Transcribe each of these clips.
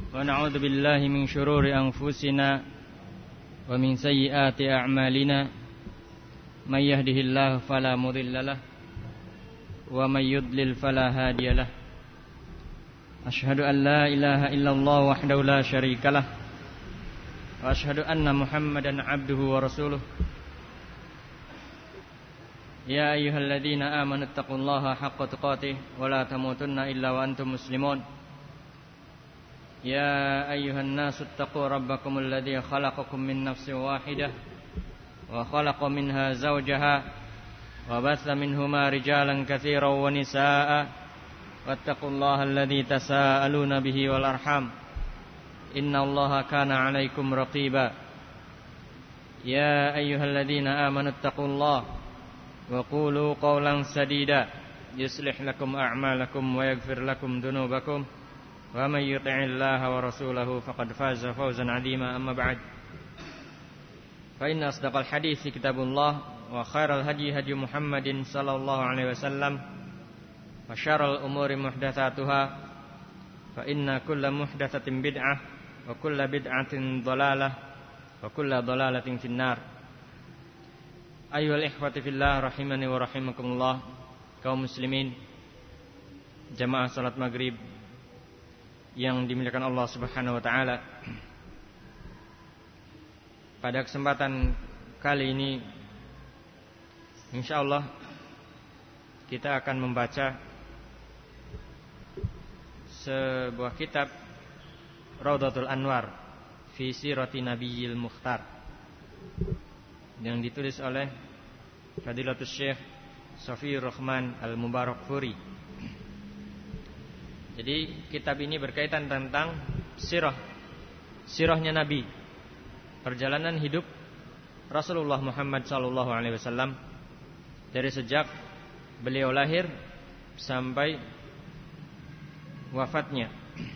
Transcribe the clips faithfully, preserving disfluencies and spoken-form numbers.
ونعوذ بالله من شرور أنفسنا ومن سيئات أعمالنا من يهده الله فلا مضل له ومن يضلل فلا هادي له أشهد أن لا إله إلا الله وحده لا شريك له وأشهد أن محمدا عبده ورسوله يا أيها الذين آمنوا اتقوا الله حق تقاته ولا تموتن إلا وأنتم مسلمون يا أيها الناس اتقوا ربكم الذي خلقكم من نفس واحدة وخلق منها زوجها وبث منهما رجالا كثيرا ونساء واتقوا الله الذي تساءلون به والأرحام إن الله كان عليكم رقيبا يا أيها الذين آمنوا اتقوا الله وقولوا قولا سديدا يصلح لكم أعمالكم ويغفر لكم ذنوبكم ومن يطع الله ورسوله فقد فاز فوزا عظيما أما بعد فإن أصدق الحديث كتاب الله وخير الهدي هدي محمد صلى الله عليه وسلم وشر الأمور محدثاتها فإن كل محدثة بدعة وكل بدعة ضلالة وكل ضلالة في النار. Ayyuhal ikhwati fillah rahimani wa rahimakumullah, kaum muslimin jamaah salat maghrib yang dimuliakan Allah Subhanahu wa taala. Pada kesempatan kali ini insyaallah kita akan membaca sebuah kitab Raudhatul Anwar fi Sirati Nabiyil Mukhtar yang ditulis oleh Fadilatul Syekh Shafiyur Rahman Al-Mubarakfuri. Jadi kitab ini berkaitan tentang sirah, sirahnya Nabi, perjalanan hidup Rasulullah Muhammad sallallahu alaihi wasallam dari sejak beliau lahir sampai wafatnya.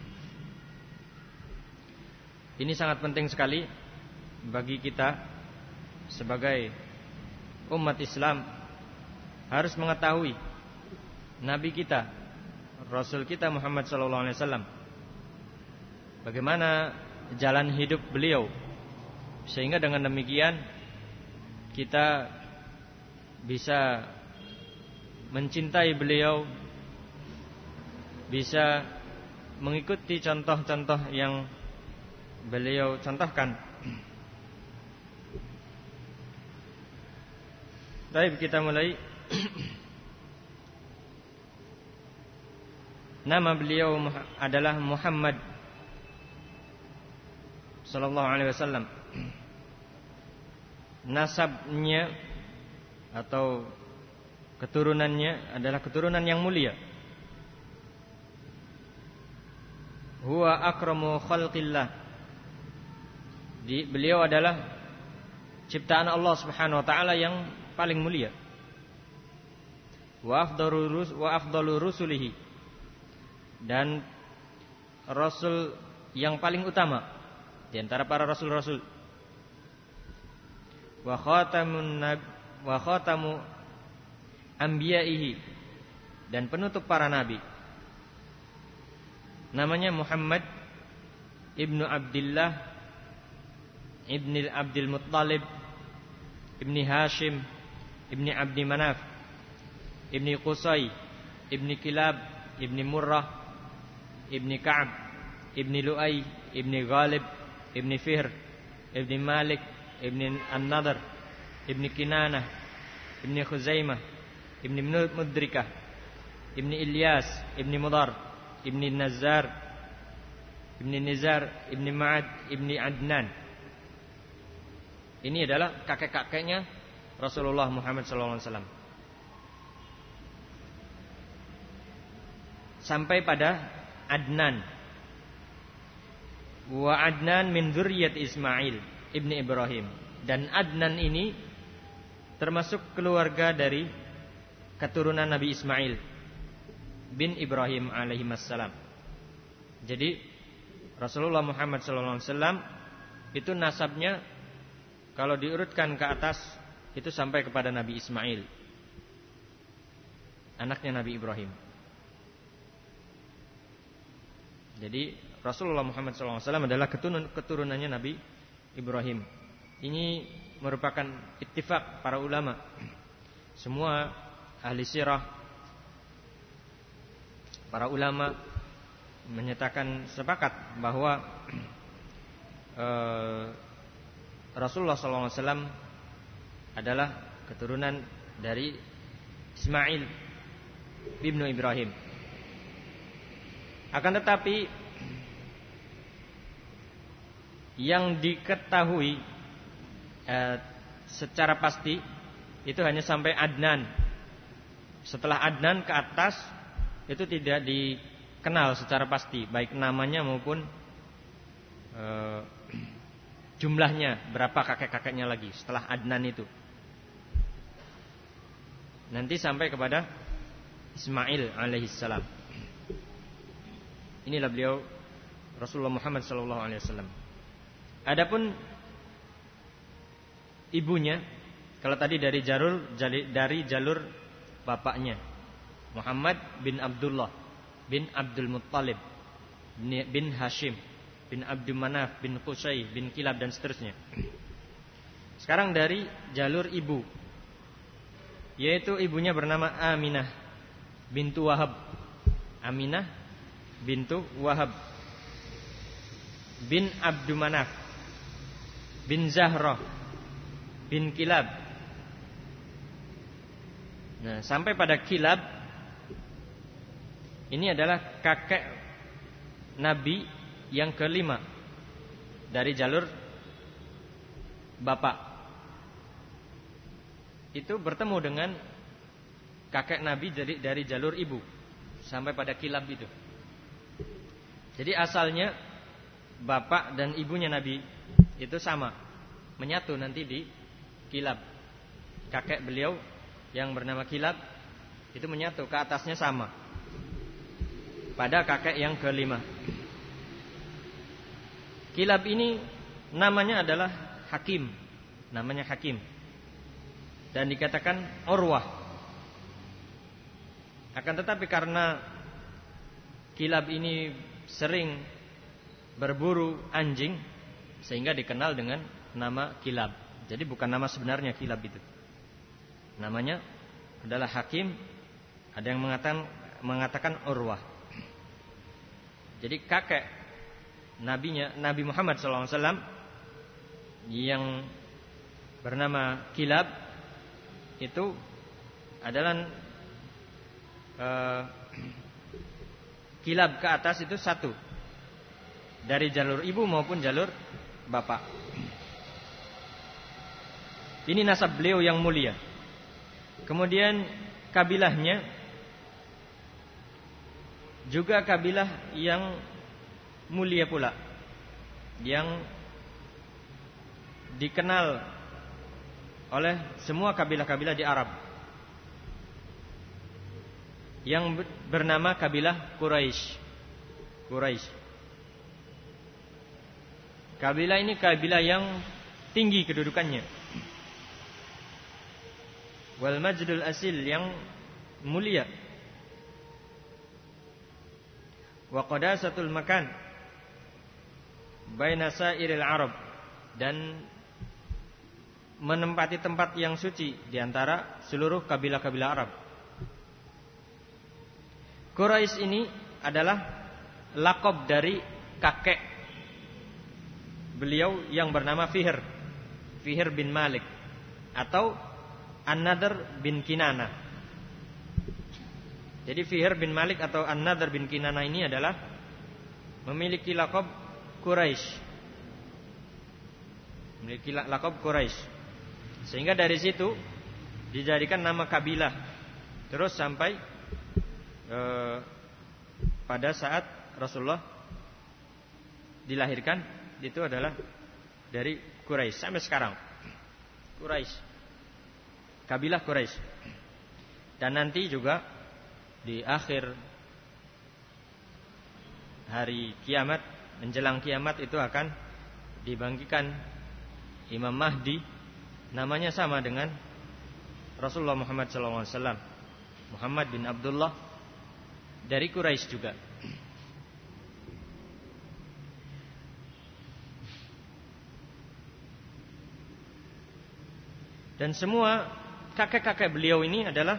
Ini sangat penting sekali bagi kita sebagai umat Islam, harus mengetahui Nabi kita, Rasul kita Muhammad sallallahu alaihi wasallam, bagaimana jalan hidup beliau, sehingga dengan demikian kita bisa mencintai beliau, bisa mengikuti contoh-contoh yang beliau contohkan. Baik, kita mulai. Nama beliau adalah Muhammad sallallahu alaihi wasallam. Nasabnya atau keturunannya adalah keturunan yang mulia. Huwa akramu khalqillah. Beliau adalah ciptaan Allah Subhanahu wa taala yang paling mulia. Wa afdalu rus wa afdalu rusulihi, dan rasul yang paling utama di antara para rasul-rasul. Wa khatamun nab wa khatamu anbiya'ihi, dan penutup para nabi. Namanya Muhammad ibnu Abdullah ibni Abdul Muttalib ibni Hashim ibni Abdi Manaf ibni Qusay ibni Kilab ibni Murrah ibni Ka'ab ibni Lu'ay ibni Ghalib ibni Fihr ibni Malik ibni An-Nadr ibni Kinanah ibni Khuzaimah ibni Mudrikah ibni Ilyas ibni Mudar ibni Nazar ibni Nizar ibni Ma'ad ibni Adnan. Ini adalah kakek-kakeknya Rasulullah Muhammad sallallahu alaihi wasallam. Sampai pada Adnan. Wa Adnan min dzurriyyati Ismail ibni Ibrahim. Dan Adnan ini termasuk keluarga dari keturunan Nabi Ismail bin Ibrahim alaihi wassalam. Jadi Rasulullah Muhammad sallallahu alaihi wasallam itu nasabnya kalau diurutkan ke atas itu sampai kepada Nabi Ismail, anaknya Nabi Ibrahim. Jadi Rasulullah Muhammad shallallahu alaihi wasallam adalah keturun, keturunannya Nabi Ibrahim. Ini merupakan ittifaq para ulama. Semua ahli sirah, para ulama menyatakan sepakat bahwa eh, Rasulullah shallallahu alaihi wasallam adalah keturunan dari Ismail ibnu Ibrahim. Akan tetapi yang diketahui eh, secara pasti itu hanya sampai Adnan. Setelah Adnan ke atas itu tidak dikenal secara pasti, baik namanya maupun eh, jumlahnya, berapa kakek-kakeknya lagi setelah Adnan itu. Nanti sampai kepada Ismail alaihissalam. Inilah beliau Rasulullah Muhammad sallallahu alaihi wasallam. Adapun ibunya, kalau tadi dari jalur dari jalur bapaknya Muhammad bin Abdullah bin Abdul Muttalib bin Hashim bin Abdul Manaf bin Qusay bin Kilab dan seterusnya. Sekarang dari jalur ibu, yaitu ibunya bernama Aminah bintu Wahab. Aminah bintu Wahab bin Abdul Manaf bin Zahra bin Kilab. Nah, sampai pada Kilab ini adalah kakek Nabi yang kelima dari jalur bapak. Itu bertemu dengan kakek Nabi dari, dari jalur ibu sampai pada Kilab itu. Jadi asalnya bapak dan ibunya Nabi itu sama, menyatu nanti di Kilab. Kakek beliau yang bernama Kilab itu menyatu, ke atasnya sama pada kakek yang kelima. Kilab ini namanya adalah Hakim, namanya Hakim, dan dikatakan Urwah. Akan tetapi karena Kilab ini sering berburu anjing, sehingga dikenal dengan nama Kilab. Jadi bukan nama sebenarnya Kilab itu. Namanya adalah Hakim. Ada yang mengatakan mengatakan Urwah. Jadi kakek nabinya Nabi Muhammad shallallahu alaihi wasallam yang bernama Kilab itu adalah uh, Kilab ke atas itu satu, dari jalur ibu maupun jalur bapak. Ini nasab beliau yang mulia. Kemudian kabilahnya juga kabilah yang mulia pula, yang dikenal oleh semua kabilah-kabilah di Arab, yang bernama kabilah Quraisy. Quraisy. Kabilah ini kabilah yang tinggi kedudukannya. Wal majdul asil, yang mulia. Wa qadasatul makan baina sairil Arab, dan menempati tempat yang suci di antara seluruh kabilah-kabilah Arab. Quraisy ini adalah laqab dari kakek beliau yang bernama Fihr, Fihr bin Malik, atau An-Nadr bin Kinana. Jadi Fihr bin Malik atau An-Nadr bin Kinana ini adalah memiliki laqab Quraisy, memiliki laqab Quraisy, sehingga dari situ dijadikan nama kabilah terus sampai eh, pada saat Rasulullah dilahirkan, itu adalah dari Quraisy sampai sekarang. Quraisy, kabilah Quraisy. Dan nanti juga di akhir hari kiamat, menjelang kiamat, itu akan dibangkitkan Imam Mahdi, namanya sama dengan Rasulullah Muhammad shallallahu alaihi wasallam, Muhammad bin Abdullah, dari Quraisy juga. Dan semua kakek-kakek beliau ini adalah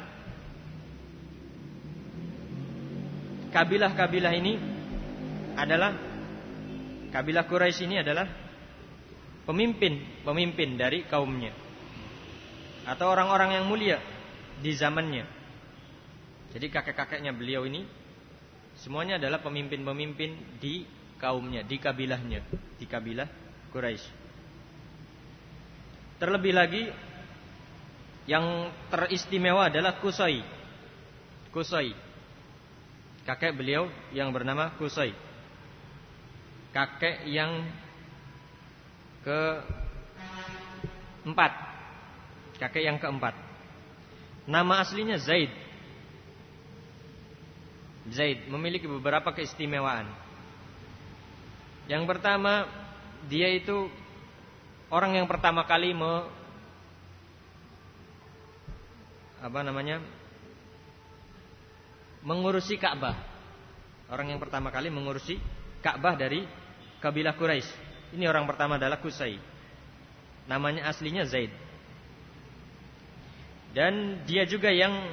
kabilah-kabilah ini adalah kabilah Quraisy ini adalah pemimpin-pemimpin dari kaumnya atau orang-orang yang mulia di zamannya. Jadi kakek-kakeknya beliau ini semuanya adalah pemimpin-pemimpin di kaumnya, di kabilahnya, di kabilah Quraisy. Terlebih lagi yang teristimewa adalah Qusay. Qusay. Kakek beliau yang bernama Qusay. Kakek yang keempat. Kakek yang keempat. Nama aslinya Zaid. Zaid memiliki beberapa keistimewaan. Yang pertama, dia itu orang yang pertama kali me, apa namanya? mengurusi Ka'bah. Orang yang pertama kali mengurusi Ka'bah dari kabilah Quraisy. Ini orang pertama adalah Qusay. Namanya aslinya Zaid. Dan dia juga yang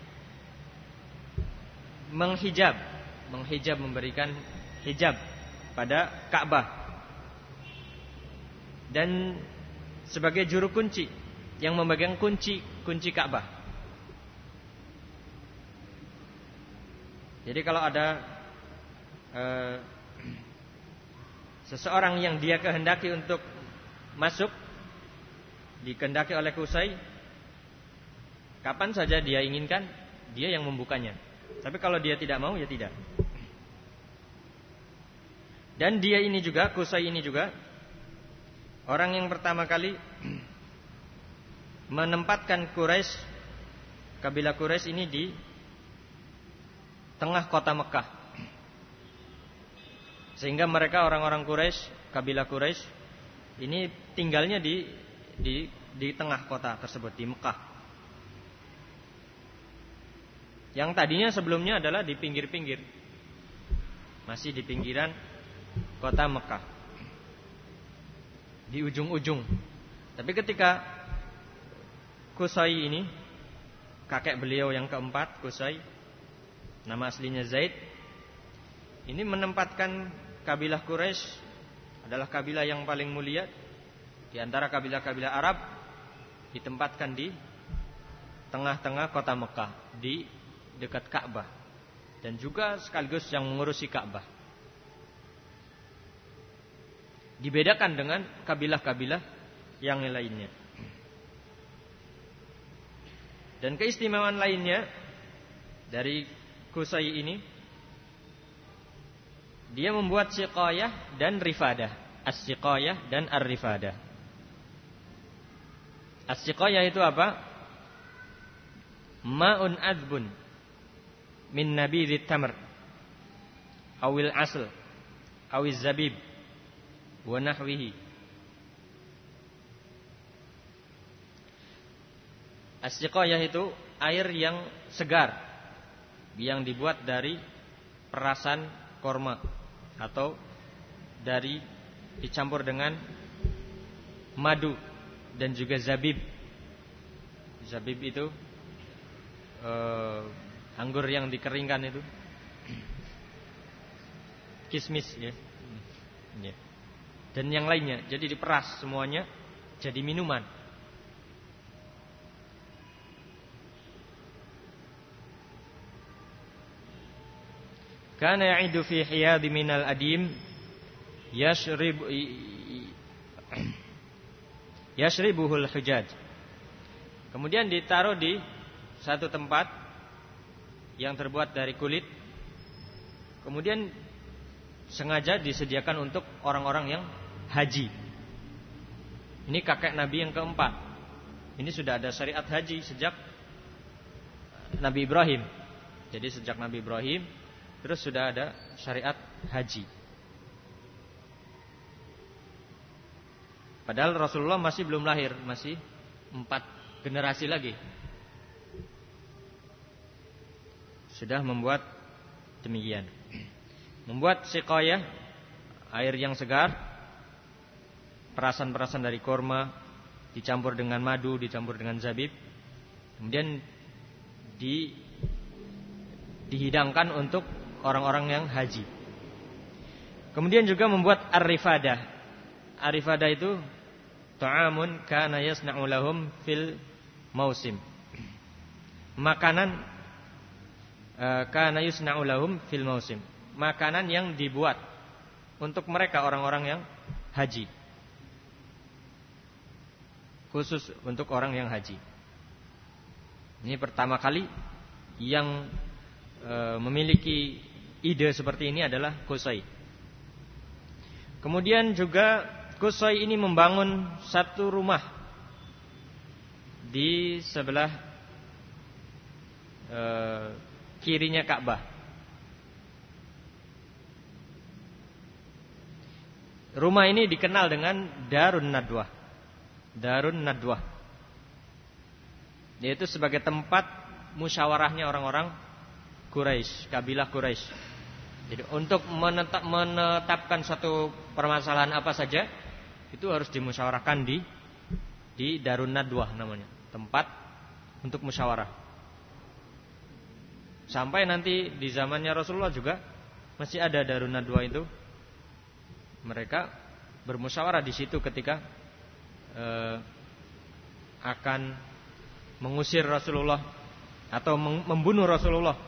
menghijab, menghijab memberikan hijab pada Ka'bah. Dan sebagai juru kunci yang memegang kunci kunci Ka'bah. Jadi kalau ada eh, seseorang yang dia kehendaki untuk masuk, dikehendaki oleh Qusay, kapan saja dia inginkan, dia yang membukanya. Tapi kalau dia tidak mau, ya tidak. Dan dia ini juga, Qusay ini juga orang yang pertama kali menempatkan Quraisy, kabilah Quraisy ini di tengah kota Mekah. Sehingga mereka orang-orang Quraisy, kabilah Quraisy ini tinggalnya di di di tengah kota tersebut, di Mekah. Yang tadinya sebelumnya adalah di pinggir-pinggir, masih di pinggiran kota Mekah, di ujung-ujung. Tapi ketika Qusay ini, kakek beliau yang keempat, Qusay, nama aslinya Zaid, ini menempatkan kabilah Quraisy adalah kabilah yang paling mulia di antara kabilah-kabilah Arab, ditempatkan di tengah-tengah kota Mekah, di dekat Ka'bah, dan juga sekaligus yang mengurusi Ka'bah. Dibedakan dengan kabilah-kabilah yang lainnya. Dan keistimewaan lainnya dari Qusay ini, dia membuat siqayah dan rifadah. As-siqayah dan ar-rifadah. As-siqayah itu apa? Ma'un adbun min nabidhit tamr awil asl awiz zabib wa nahwihi. As-siqayah itu air yang segar yang dibuat dari perasan korma atau dari dicampur dengan madu dan juga zabib. Zabib itu eh, anggur yang dikeringkan itu, kismis ya. Ya. Dan yang lainnya, jadi diperas semuanya jadi minuman. Kana ya'idu fi hiyad minal adim yashrib yashribuhul hujaj. Kemudian ditaruh di satu tempat yang terbuat dari kulit. Kemudian sengaja disediakan untuk orang-orang yang haji. Ini kakek Nabi yang keempat. Ini sudah ada syariat haji sejak Nabi Ibrahim. Jadi sejak Nabi Ibrahim terus sudah ada syariat haji. Padahal Rasulullah masih belum lahir, masih empat generasi lagi. Sudah membuat demikian. Membuat siqayah, air yang segar, perasan-perasan dari korma, dicampur dengan madu, dicampur dengan zabib, kemudian di dihidangkan untuk orang-orang yang haji. Kemudian juga membuat ar-rifadah. Ar-rifadah itu ta'amun kana yasna'u lahum fil mausim. Makanan uh, kana yusna'u lahum fil mausim. Makanan yang dibuat untuk mereka orang-orang yang haji. Khusus untuk orang yang haji. Ini pertama kali yang e, memiliki ide seperti ini adalah Qusay. Kemudian juga Qusay ini membangun satu rumah di sebelah e, kirinya Ka'bah. Rumah ini dikenal dengan Darun Nadwah. Darun Nadwah, yaitu sebagai tempat musyawarahnya orang-orang Quraisy, kabilah Quraisy. Jadi untuk menetap, menetapkan suatu permasalahan apa saja itu harus dimusyawarahkan di di Darun Nadwah namanya, tempat untuk musyawarah. Sampai nanti di zamannya Rasulullah juga masih ada Darun Nadwah itu. Mereka bermusyawarah di situ ketika eh, akan mengusir Rasulullah atau membunuh Rasulullah.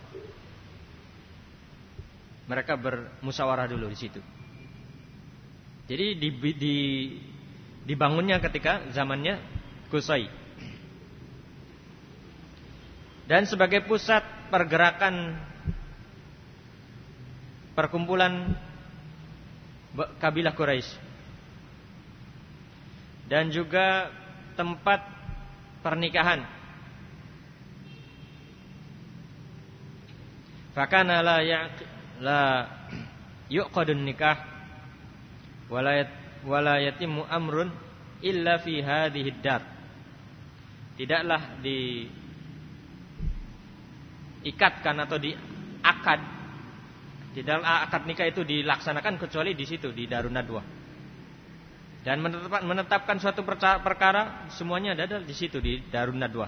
Mereka bermusyawarah dulu di situ. Jadi di, di, dibangunnya ketika zamannya Qusay. Dan sebagai pusat pergerakan perkumpulan kabilah Quraisy. Dan juga tempat pernikahan. Fakana la ya la yuqadun nikah wala yatimu amrun illa fi hadhihi dar. Tidaklah diikatkan atau diakad, tidaklah akad nikah itu dilaksanakan kecuali di situ, di Darun Nadwah. Dan menetapkan suatu perkara semuanya ada di situ, di Darun Nadwah.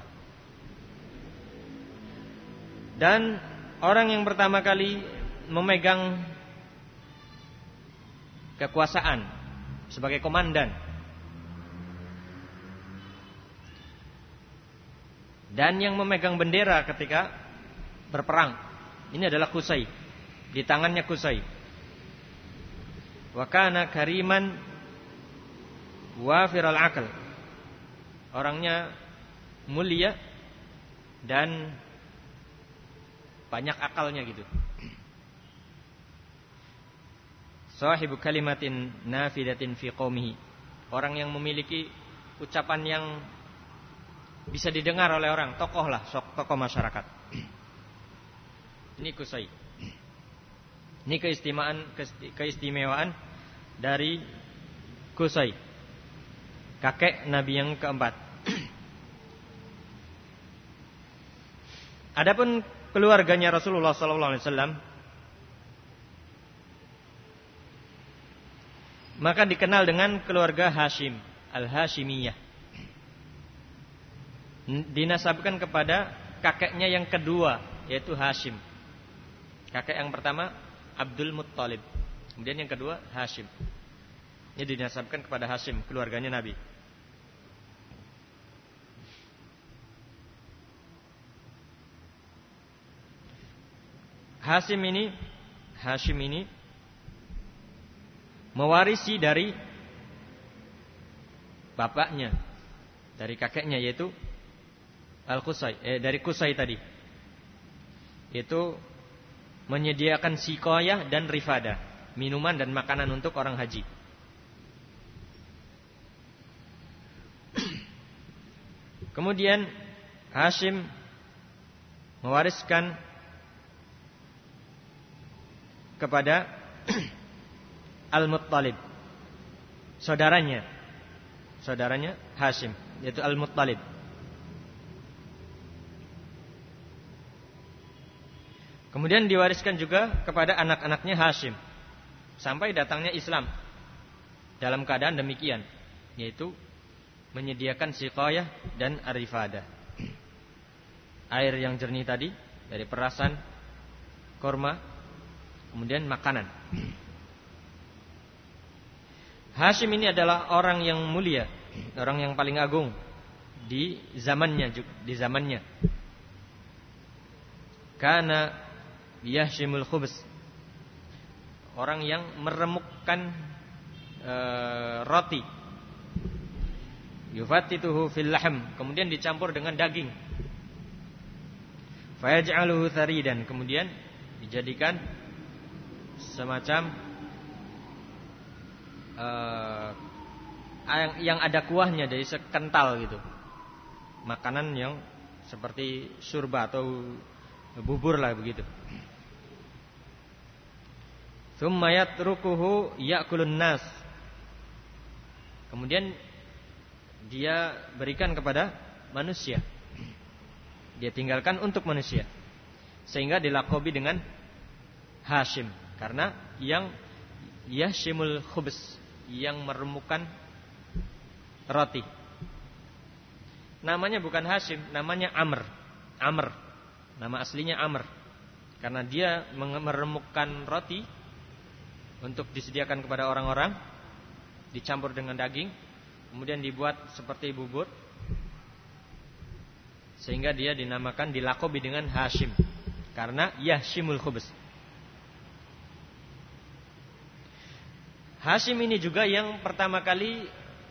Dan orang yang pertama kali memegang kekuasaan sebagai komandan dan yang memegang bendera ketika berperang ini adalah Qusay. Di tangannya Qusay. Wa kana kariman wafiral akal. Orangnya mulia dan banyak akalnya gitu. Sahibu kalimatin nafidatin fi qaumihi. Orang yang memiliki ucapan yang bisa didengar oleh orang, tokoh lah, tokoh masyarakat. Ini Qusay. Ini keistimewaan keistimewaan dari Qusay, kakek Nabi yang keempat. Adapun keluarganya Rasulullah sallallahu alaihi wasallam maka dikenal dengan keluarga Hashim, Al-Hashimiyah. Dinasabkan kepada kakeknya yang kedua, yaitu Hashim. Kakek yang pertama Abdul Muttalib, kemudian yang kedua Hashim. Ini dinasabkan kepada Hashim, keluarganya Nabi. Hashim ini, Hashim ini mewarisi dari bapaknya, dari kakeknya, yaitu Al-Qusay, eh, dari Qusay tadi, yaitu menyediakan sikoyah dan rifada, minuman dan makanan untuk orang haji. Kemudian Hashim mewariskan kepada Al-Muttalib, saudaranya, saudaranya Hashim, yaitu Al-Muttalib. Kemudian diwariskan juga kepada anak-anaknya Hashim sampai datangnya Islam dalam keadaan demikian, yaitu menyediakan siqayah dan arifadah. Air yang jernih tadi dari perasan korma, kemudian makanan. Hashim ini adalah orang yang mulia, orang yang paling agung di zamannya, di zamannya. Kana yahshimul khubz, orang yang meremukkan e, roti. Yufattituhu fil lahm, kemudian dicampur dengan daging. Fayaj'aluhu tharidan, kemudian dijadikan semacam uh, yang, yang ada kuahnya, dari sekental gitu. Makanan yang seperti surba atau bubur lah begitu. Tsumma yatrukuhu ya'kulun nas, kemudian dia berikan kepada manusia, dia tinggalkan untuk manusia, sehingga dilakobi dengan Hashim, karena yang yahshimul khubz, yang meremukkan roti. Namanya bukan Hashim, namanya Amr. Amr, nama aslinya Amr, karena dia meremukkan roti untuk disediakan kepada orang-orang, dicampur dengan daging, kemudian dibuat seperti bubur, sehingga dia dinamakan, dilakobi dengan Hashim, karena yahshimul khubz. Hashim ini juga yang pertama kali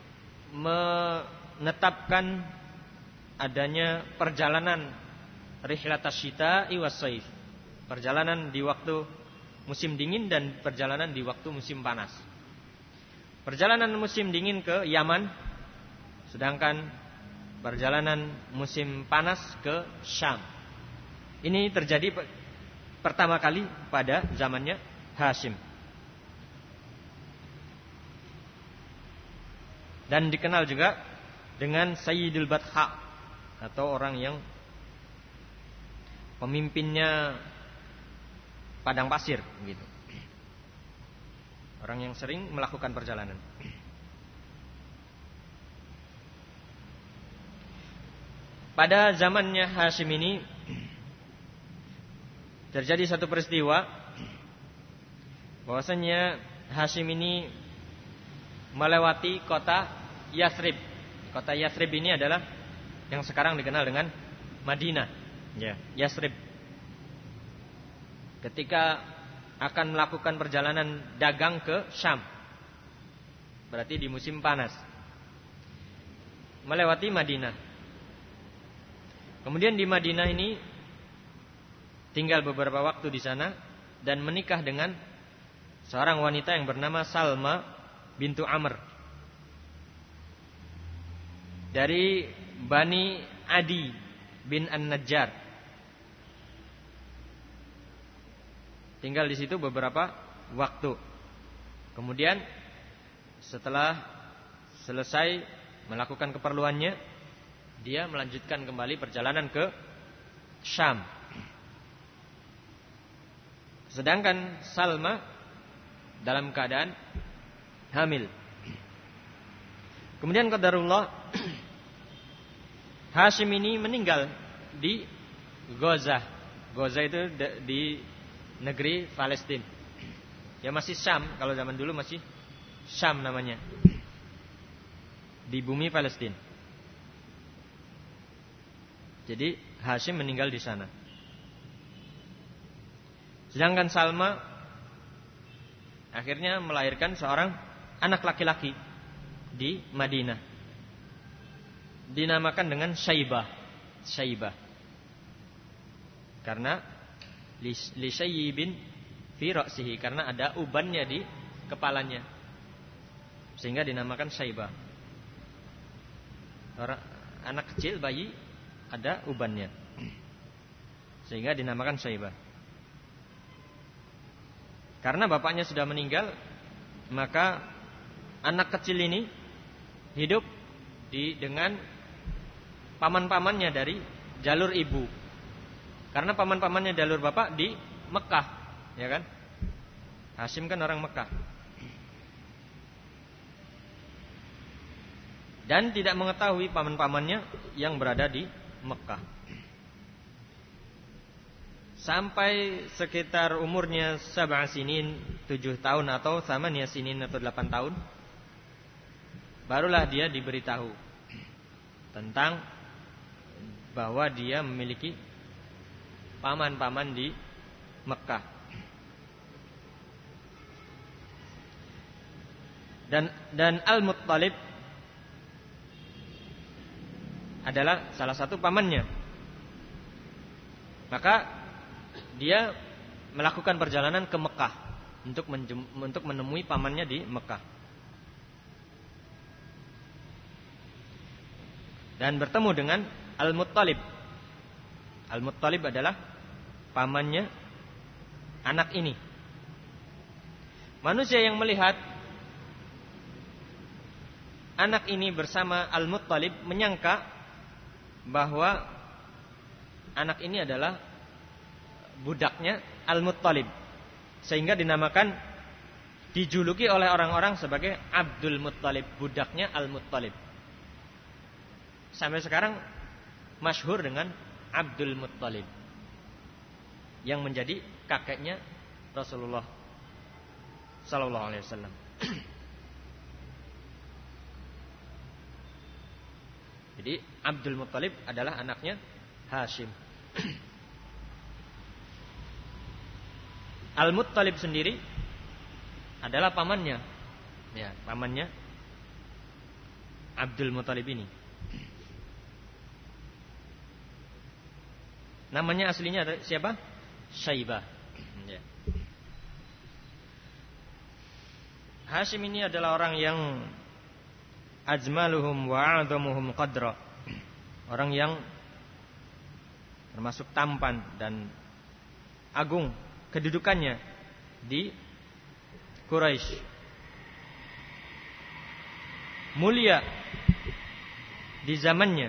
menetapkan adanya perjalanan rihlatas syita'i was saif, perjalanan di waktu musim dingin dan perjalanan di waktu musim panas. Perjalanan musim dingin ke Yaman, sedangkan perjalanan musim panas ke Syam. Ini terjadi pertama kali pada zamannya Hashim. Dan dikenal juga dengan Sayyidul Batha, atau orang yang pemimpinnya padang pasir gitu. Orang yang sering melakukan perjalanan. Pada zamannya Hashim ini terjadi satu peristiwa, bahwasanya Hashim ini melewati kota Yathrib. Kota Yathrib ini adalah yang sekarang dikenal dengan Madinah, ya, Yathrib. Ketika akan melakukan perjalanan dagang ke Syam, berarti di musim panas, melewati Madinah. Kemudian di Madinah ini tinggal beberapa waktu di sana dan menikah dengan seorang wanita yang bernama Salma bintu Amr dari Bani Adi bin An-Najjar. Tinggal di situ beberapa waktu. Kemudian setelah selesai melakukan keperluannya, dia melanjutkan kembali perjalanan ke Syam. Sedangkan Salma dalam keadaan hamil. Kemudian qadarullah, Hashim ini meninggal di Gaza. Gaza itu di negeri Palestina. Ya masih Syam, kalau zaman dulu masih Syam namanya, di bumi Palestina. Jadi Hashim meninggal di sana. Sedangkan Salma akhirnya melahirkan seorang anak laki-laki di Madinah, dinamakan dengan Syaibah. Syaibah karena li syaibin fi ra'sihi, karena ada ubannya di kepalanya, sehingga dinamakan Syaibah. Orang anak kecil, bayi, ada ubannya, sehingga dinamakan Syaibah. Karena bapaknya sudah meninggal, maka anak kecil ini hidup di dengan paman-pamannya dari jalur ibu. Karena paman-pamannya jalur bapak di Mekah, ya kan? Hashim kan orang Mekah. dan tidak mengetahui paman-pamannya yang berada di Mekah. Sampai sekitar umurnya sab'a sinin, tujuh tahun atau thamaniyah sinin atau delapan tahun, barulah dia diberitahu tentang bahwa dia memiliki paman-paman di Mekah. Dan dan Al-Muttalib adalah salah satu pamannya. Maka dia melakukan perjalanan ke Mekah untuk menjem, untuk menemui pamannya di Mekah. Dan bertemu dengan Al-Muttalib. Al-Muttalib adalah pamannya anak ini. Manusia yang melihat anak ini bersama Al-Muttalib menyangka bahwa anak ini adalah budaknya Al-Muttalib, sehingga dinamakan, dijuluki oleh orang-orang sebagai Abdul Muttalib, budaknya Al-Muttalib. Sampai sekarang masyhur dengan Abdul Muttalib, yang menjadi kakeknya Rasulullah sallallahu alaihi wasallam. Jadi Abdul Muttalib adalah anaknya Hashim. Al-Muttalib sendiri adalah pamannya, ya, pamannya Abdul Muttalib ini. Namanya aslinya ada siapa? Syaibah. Ya. Hashim ini adalah orang yang ajmaluhum wa a'dhamuhum qadra. Orang yang termasuk tampan dan agung kedudukannya di Quraisy. Mulia di zamannya.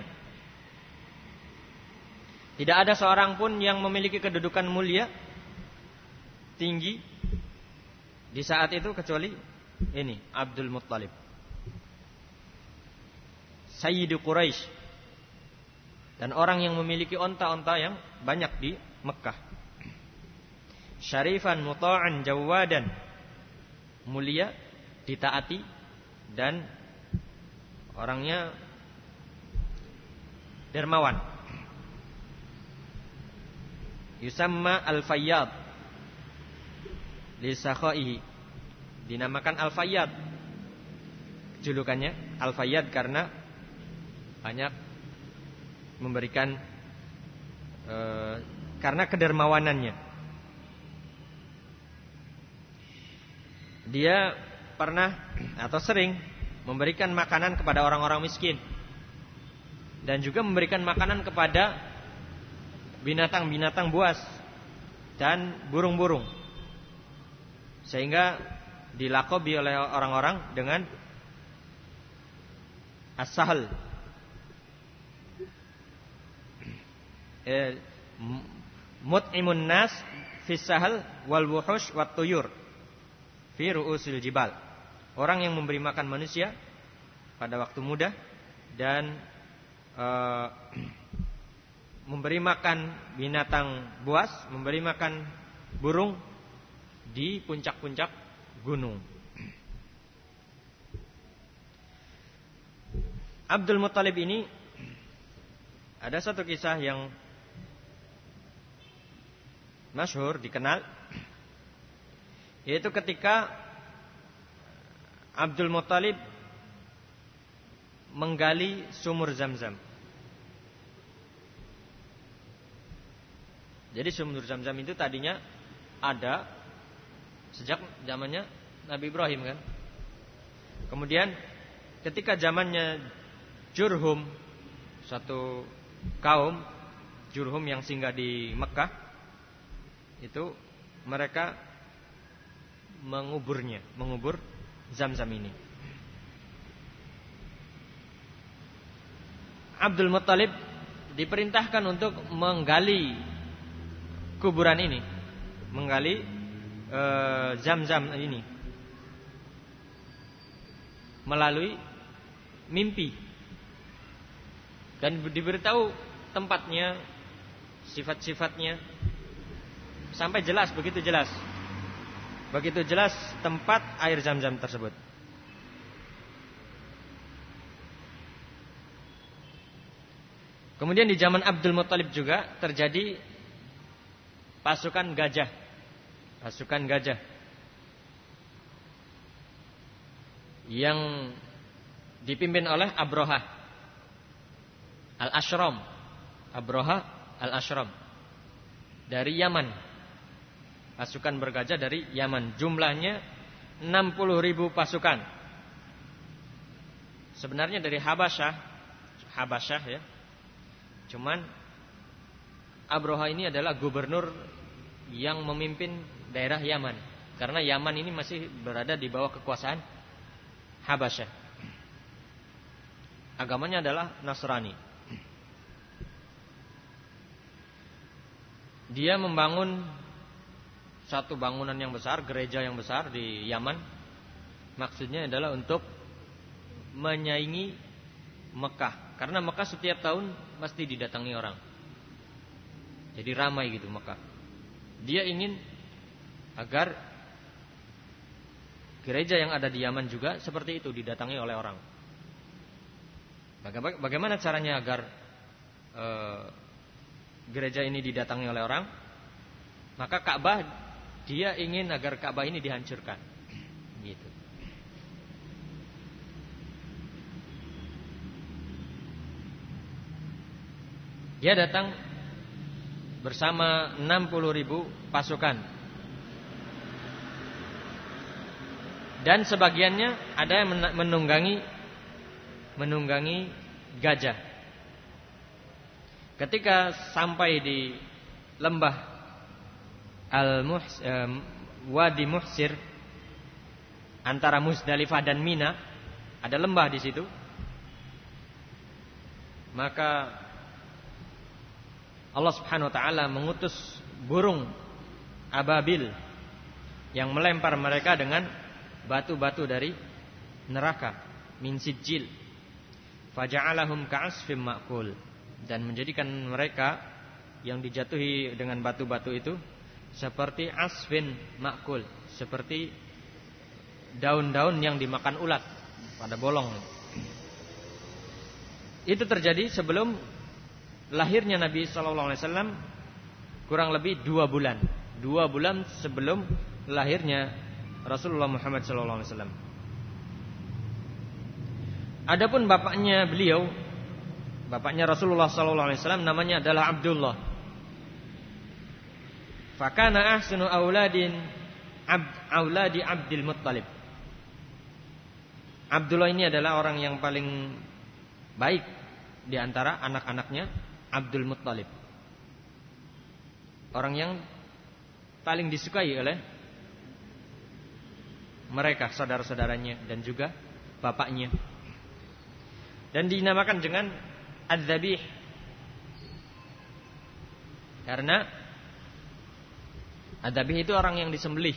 Tidak ada seorang pun yang memiliki kedudukan mulia tinggi di saat itu kecuali ini Abdul Muttalib, Sayyidu Quraisy, dan orang yang memiliki onta-onta yang banyak di Mekah. Syarifan muta'an jawadan, mulia, ditaati, dan orangnya dermawan. Yusamma al-fayyad li sakhaihi, dinamakan al-fayyad, julukannya al-fayyad karena banyak memberikan e, karena kedermawanannya. Dia pernah atau sering memberikan makanan kepada orang-orang miskin, dan juga memberikan makanan kepada binatang-binatang buas dan burung-burung, sehingga dilakobi oleh orang-orang dengan as-sahl, eh, mut'imun nas fis sahl wal wuhush wat tuyur fi ru'usil jibal, orang yang memberi makan manusia pada waktu muda dan uh, memberi makan binatang buas, memberi makan burung di puncak-puncak gunung. Abdul Muttalib ini ada satu kisah yang masyhur, dikenal, yaitu ketika Abdul Muttalib menggali sumur Zam-Zam. Jadi sumur Zam-Zam itu tadinya ada sejak zamannya Nabi Ibrahim kan. Kemudian ketika zamannya Jurhum, satu kaum Jurhum yang singgah di Mekah, itu mereka menguburnya, mengubur Zam-Zam ini. Abdul Muttalib diperintahkan untuk menggali kuburan ini, menggali e, Zam-Zam ini melalui mimpi. Dan diberitahu tempatnya, sifat-sifatnya, sampai jelas, begitu jelas. Begitu jelas tempat air Zam-Zam tersebut. Kemudian di zaman Abdul Muttalib juga terjadi pasukan gajah. Pasukan gajah yang dipimpin oleh Abroha Al-Ashram. Abroha Al-Ashram dari Yaman. Pasukan bergajah dari Yaman. Jumlahnya enam puluh ribu pasukan. Sebenarnya dari Habasyah. Habasyah ya. Cuman Abroha ini adalah gubernur yang memimpin daerah Yaman. Karena Yaman ini masih berada di bawah kekuasaan Habasyah. Agamanya adalah Nasrani. Dia membangun satu bangunan yang besar, gereja yang besar di Yaman. Maksudnya adalah untuk menyaingi Mekah. Karena Mekah setiap tahun mesti didatangi orang. Jadi ramai gitu Mekah. Dia ingin agar gereja yang ada di Yaman juga seperti itu, didatangi oleh orang. Bagaimana caranya agar e, gereja ini didatangi oleh orang? Maka Ka'bah, dia ingin agar Ka'bah ini dihancurkan. Gitu. Dia datang bersama enam puluh ribu pasukan. Dan sebagiannya ada yang menunggangi menunggangi gajah. Ketika sampai di lembah Al-Muhs, eh, Wadi Muhsir antara Musdalifah dan Mina, ada lembah di situ. Maka Allah Subhanahu wa taala mengutus burung ababil yang melempar mereka dengan batu-batu dari neraka, min sijil, faja'alahum ka'asfim ma'kul, dan menjadikan mereka yang dijatuhi dengan batu-batu itu seperti asfin ma'kul, seperti daun-daun yang dimakan ulat pada bolong. Itu terjadi sebelum lahirnya Nabi sallallahu alaihi wasallam, kurang lebih dua bulan. Dua bulan sebelum lahirnya Rasulullah Muhammad sallallahu alaihi wasallam. Adapun bapaknya beliau, bapaknya Rasulullah sallallahu alaihi wasallam, namanya adalah Abdullah. Fakana ahsanu auladin abd auladi Abdul Muttalib. Abdullah ini adalah orang yang paling baik di antara anak-anaknya Abdul Muttalib. Orang yang paling disukai oleh mereka, saudara-saudaranya dan juga bapaknya. Dan dinamakan dengan Az-Zabih, karena Az-Zabih itu orang yang disembelih.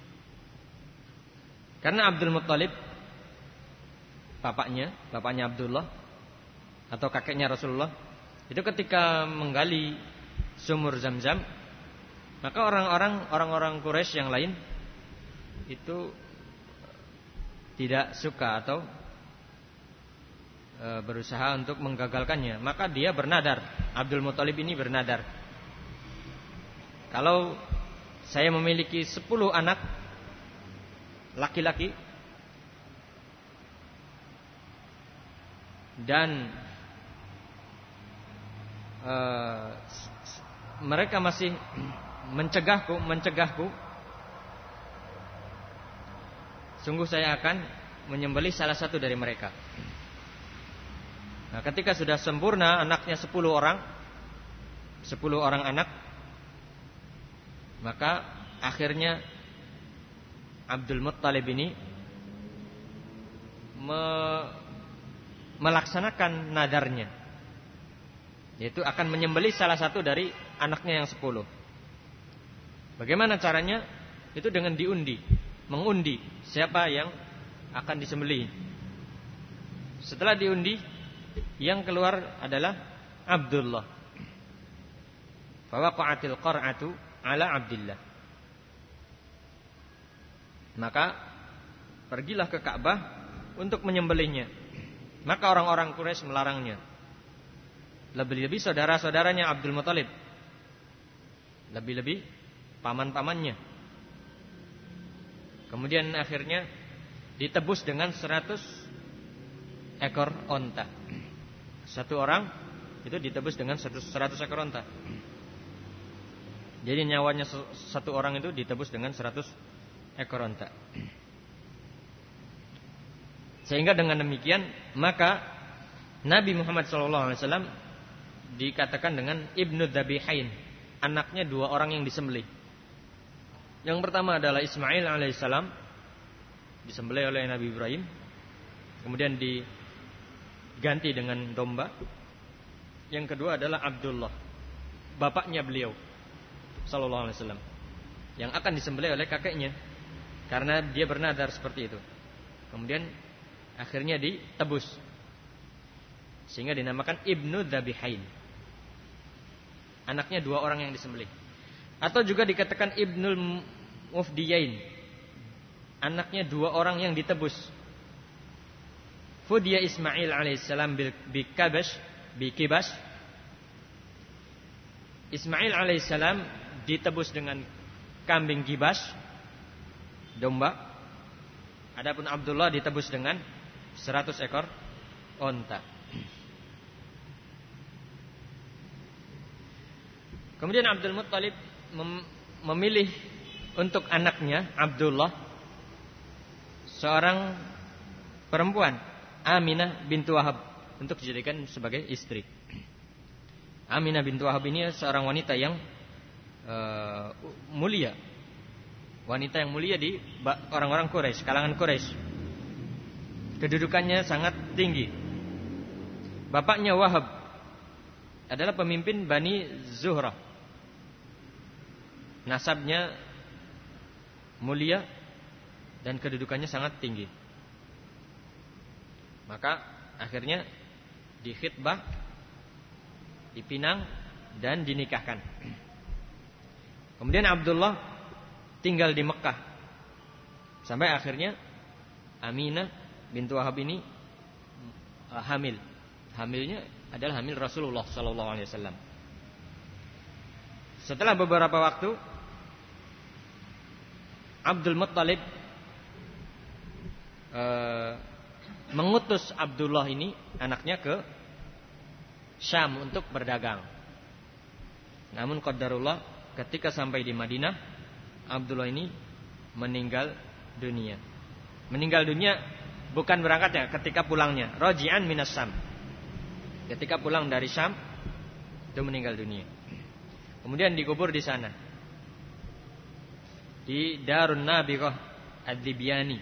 Karena Abdul Muttalib, bapaknya, bapaknya Abdullah atau kakeknya Rasulullah, itu ketika menggali sumur Zam-Zam, maka orang-orang orang-orang Quraisy yang lain itu tidak suka atau e, berusaha untuk menggagalkannya. Maka dia bernadar, Abdul Muttalib ini bernadar, kalau saya memiliki sepuluh anak laki-laki dan e, mereka masih mencegahku, mencegahku, sungguh saya akan menyembelih salah satu dari mereka. Nah, ketika sudah sempurna anaknya sepuluh orang, sepuluh orang anak, maka akhirnya Abdul Muttalib ini me, melaksanakan nadarnya, yaitu akan menyembelih salah satu dari anaknya yang sepuluh. Bagaimana caranya? Itu dengan diundi, mengundi siapa yang akan disembelih. Setelah diundi, Yang keluar adalah Abdullah. Fawaqa'atil qar'atu ala Abdillah. Maka pergilah ke Ka'bah untuk menyembelihnya. Maka orang-orang Quraisy melarangnya. Lebih-lebih saudara-saudaranya Abdul Muthalib. Lebih-lebih paman-pamannya. Kemudian akhirnya ditebus dengan seratus ekor onta. Satu orang itu ditebus dengan seratus ekor onta. Jadi nyawanya satu orang itu ditebus dengan seratus ekor onta. Sehingga dengan demikian maka Nabi Muhammad shallallahu alaihi wasallam dikatakan dengan Ibnu Dzabihain, anaknya dua orang yang disembelih. Yang pertama adalah Ismail alaihissalam, disembelih oleh Nabi Ibrahim, kemudian diganti dengan domba. Yang kedua adalah Abdullah, bapaknya beliau sallallahu alaihi wasallam, yang akan disembelih oleh kakeknya karena dia bernadar seperti itu. Kemudian akhirnya ditebus sehingga dinamakan Ibnu Dzabihain, anaknya dua orang yang disembelih. Atau juga dikatakan Ibnul Mufdiyain, anaknya dua orang yang ditebus. Fudiya Ismail alaihissalam bi kabash bi kibas. Ismail alaihissalam ditebus dengan kambing kibas, domba. Adapun Abdullah ditebus dengan seratus ekor onta. Kemudian Abdul Muttalib mem- memilih untuk anaknya Abdullah seorang perempuan, Aminah bintu Wahab, untuk dijadikan sebagai istri. Aminah bintu Wahab ini seorang wanita yang uh, mulia, wanita yang mulia di orang-orang Quraisy, kalangan Quraisy. Kedudukannya sangat tinggi. Bapaknya Wahab adalah pemimpin Bani Zuhrah. Nasabnya mulia dan kedudukannya sangat tinggi. Maka akhirnya dikhitbah, dipinang dan dinikahkan. Kemudian Abdullah tinggal di Mekah sampai akhirnya Aminah bintu Wahab ini uh, hamil. Hamilnya adalah hamil Rasulullah sallallahu alaihi wasallam. Setelah beberapa waktu Abdul Muttalib uh, mengutus Abdullah ini, anaknya, ke Syam untuk berdagang. Namun qadarullah, ketika sampai di Madinah, Abdullah ini meninggal dunia. Meninggal dunia bukan berangkatnya, ketika pulangnya, raji'an minas Syam. Ketika pulang dari Syam, itu meninggal dunia. Kemudian dikubur di sana, di Darun Nabighah Ad-Dibyani.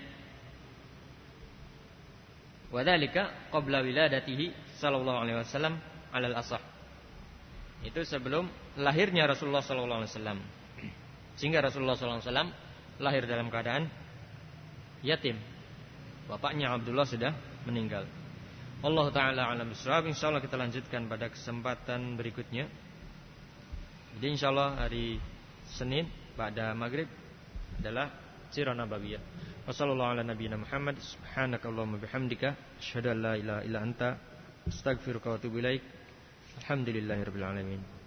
Wadzalika qabla wiladatihi sallallahu alaihi wasallam alal asah. Itu sebelum lahirnya Rasulullah sallallahu alaihi wasallam. Sehingga Rasulullah sallallahu alaihi wasallam lahir dalam keadaan yatim. Bapaknya Abdullah sudah meninggal. Allah taala alam bisawab. Insyaallah kita lanjutkan pada kesempatan berikutnya. Jadi insyaallah hari Senin pada maghrib adalah sirah nabawiyah. Wassallallahu ala nabiyina Muhammad. Subhanakallahumma bihamdika asyhadu an la ilaha illa anta astaghfiruka wa atubu ilaik. Alhamdulillahirabbil alamin.